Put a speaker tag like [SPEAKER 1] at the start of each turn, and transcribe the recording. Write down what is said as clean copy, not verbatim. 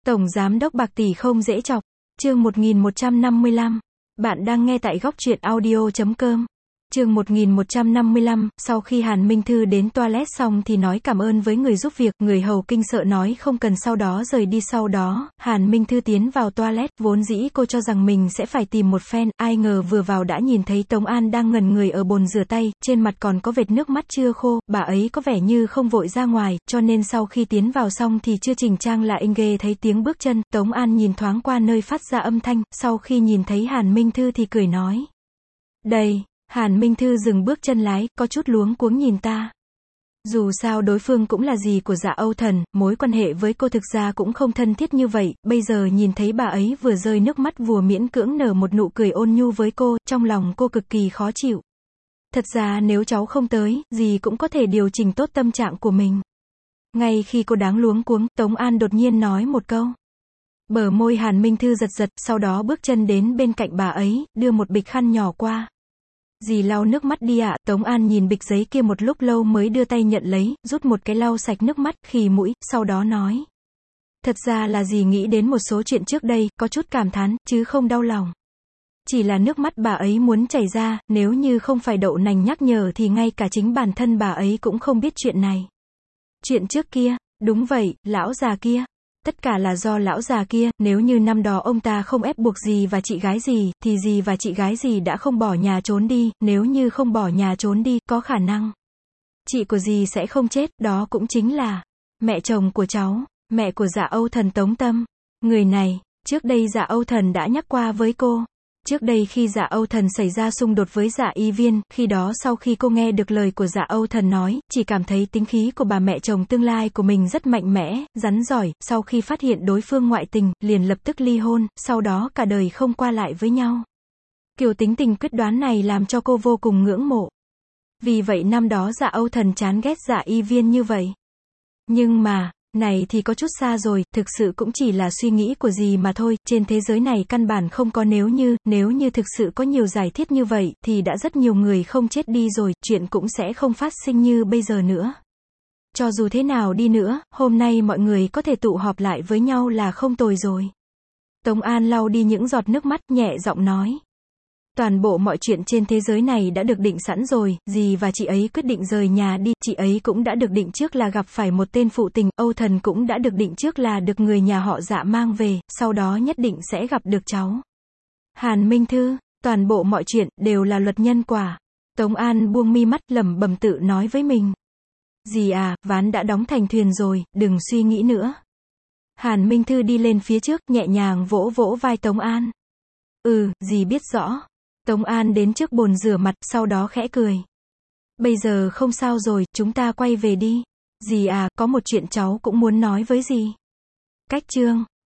[SPEAKER 1] Tổng giám đốc bạc tỷ không dễ chọc. Chương 1155. Bạn đang nghe tại góc truyện audio.com. Chương 1155, sau khi Hàn Minh Thư đến toilet xong thì nói cảm ơn với người giúp việc, người hầu kinh sợ nói không cần, sau đó rời đi. Sau đó, Hàn Minh Thư tiến vào toilet, vốn dĩ cô cho rằng mình sẽ phải tìm một phen, ai ngờ vừa vào đã nhìn thấy Tống An đang ngẩn người ở bồn rửa tay, trên mặt còn có vệt nước mắt chưa khô, bà ấy có vẻ như không vội ra ngoài, cho nên sau khi tiến vào xong thì chưa chỉnh trang là nghe thấy tiếng bước chân, Tống An nhìn thoáng qua nơi phát ra âm thanh, sau khi nhìn thấy Hàn Minh Thư thì cười nói. Đây. Hàn Minh Thư dừng bước chân lái, có chút luống cuống nhìn ta. Dù sao đối phương cũng là dì của Dạ Âu Thần, mối quan hệ với cô thực ra cũng không thân thiết như vậy, bây giờ nhìn thấy bà ấy vừa rơi nước mắt vừa miễn cưỡng nở một nụ cười ôn nhu với cô, trong lòng cô cực kỳ khó chịu. Thật ra nếu cháu không tới, dì cũng có thể điều chỉnh tốt tâm trạng của mình. Ngay khi cô đáng luống cuống, Tống An đột nhiên nói một câu. Bờ môi Hàn Minh Thư giật giật, sau đó bước chân đến bên cạnh bà ấy, đưa một bịch khăn nhỏ qua. Dì lau nước mắt đi ạ. Tống An nhìn bịch giấy kia một lúc lâu mới đưa tay nhận lấy, rút một cái lau sạch nước mắt, khì mũi, sau đó nói. Thật ra là dì nghĩ đến một số chuyện trước đây, có chút cảm thán, chứ không đau lòng. Chỉ là nước mắt bà ấy muốn chảy ra, nếu như không phải Đậu Nành nhắc nhở thì ngay cả chính bản thân bà ấy cũng không biết chuyện này. Chuyện trước kia, đúng vậy, lão già kia. Tất cả là do lão già kia, nếu như năm đó ông ta không ép buộc dì và chị gái dì, thì dì và chị gái dì đã không bỏ nhà trốn đi, nếu như không bỏ nhà trốn đi, có khả năng chị của dì sẽ không chết, đó cũng chính là mẹ chồng của cháu, mẹ của Dạ Âu Thần Tống Tâm. Người này, trước đây Dạ Âu Thần đã nhắc qua với cô. Trước đây khi Dạ Âu Thần xảy ra xung đột với Dạ Y Viên, khi đó sau khi cô nghe được lời của Dạ Âu Thần nói, chỉ cảm thấy tính khí của bà mẹ chồng tương lai của mình rất mạnh mẽ, rắn giỏi, sau khi phát hiện đối phương ngoại tình, liền lập tức ly hôn, sau đó cả đời không qua lại với nhau. Kiểu tính tình quyết đoán này làm cho cô vô cùng ngưỡng mộ. Vì vậy năm đó Dạ Âu Thần chán ghét Dạ Y Viên như vậy. Nhưng mà, này thì có chút xa rồi, thực sự cũng chỉ là suy nghĩ của dì mà thôi, trên thế giới này căn bản không có nếu như thực sự có nhiều giải thiết như vậy, thì đã rất nhiều người không chết đi rồi, chuyện cũng sẽ không phát sinh như bây giờ nữa. Cho dù thế nào đi nữa, hôm nay mọi người có thể tụ họp lại với nhau là không tồi rồi. Tống An lau đi những giọt nước mắt, nhẹ giọng nói. Toàn bộ mọi chuyện trên thế giới này đã được định sẵn rồi, dì và chị ấy quyết định rời nhà đi, chị ấy cũng đã được định trước là gặp phải một tên phụ tình, Âu Thần cũng đã được định trước là được người nhà họ Dạ mang về, sau đó nhất định sẽ gặp được cháu. Hàn Minh Thư, toàn bộ mọi chuyện, đều là luật nhân quả. Tống An buông mi mắt lẩm bẩm tự nói với mình. Dì à, ván đã đóng thành thuyền rồi, đừng suy nghĩ nữa. Hàn Minh Thư đi lên phía trước, nhẹ nhàng vỗ vỗ vai Tống An. Dì biết rõ. Tống An đến trước bồn rửa mặt, sau đó khẽ cười. Bây giờ không sao rồi, chúng ta quay về đi. Dì à, có một chuyện cháu cũng muốn nói với dì. Cách chương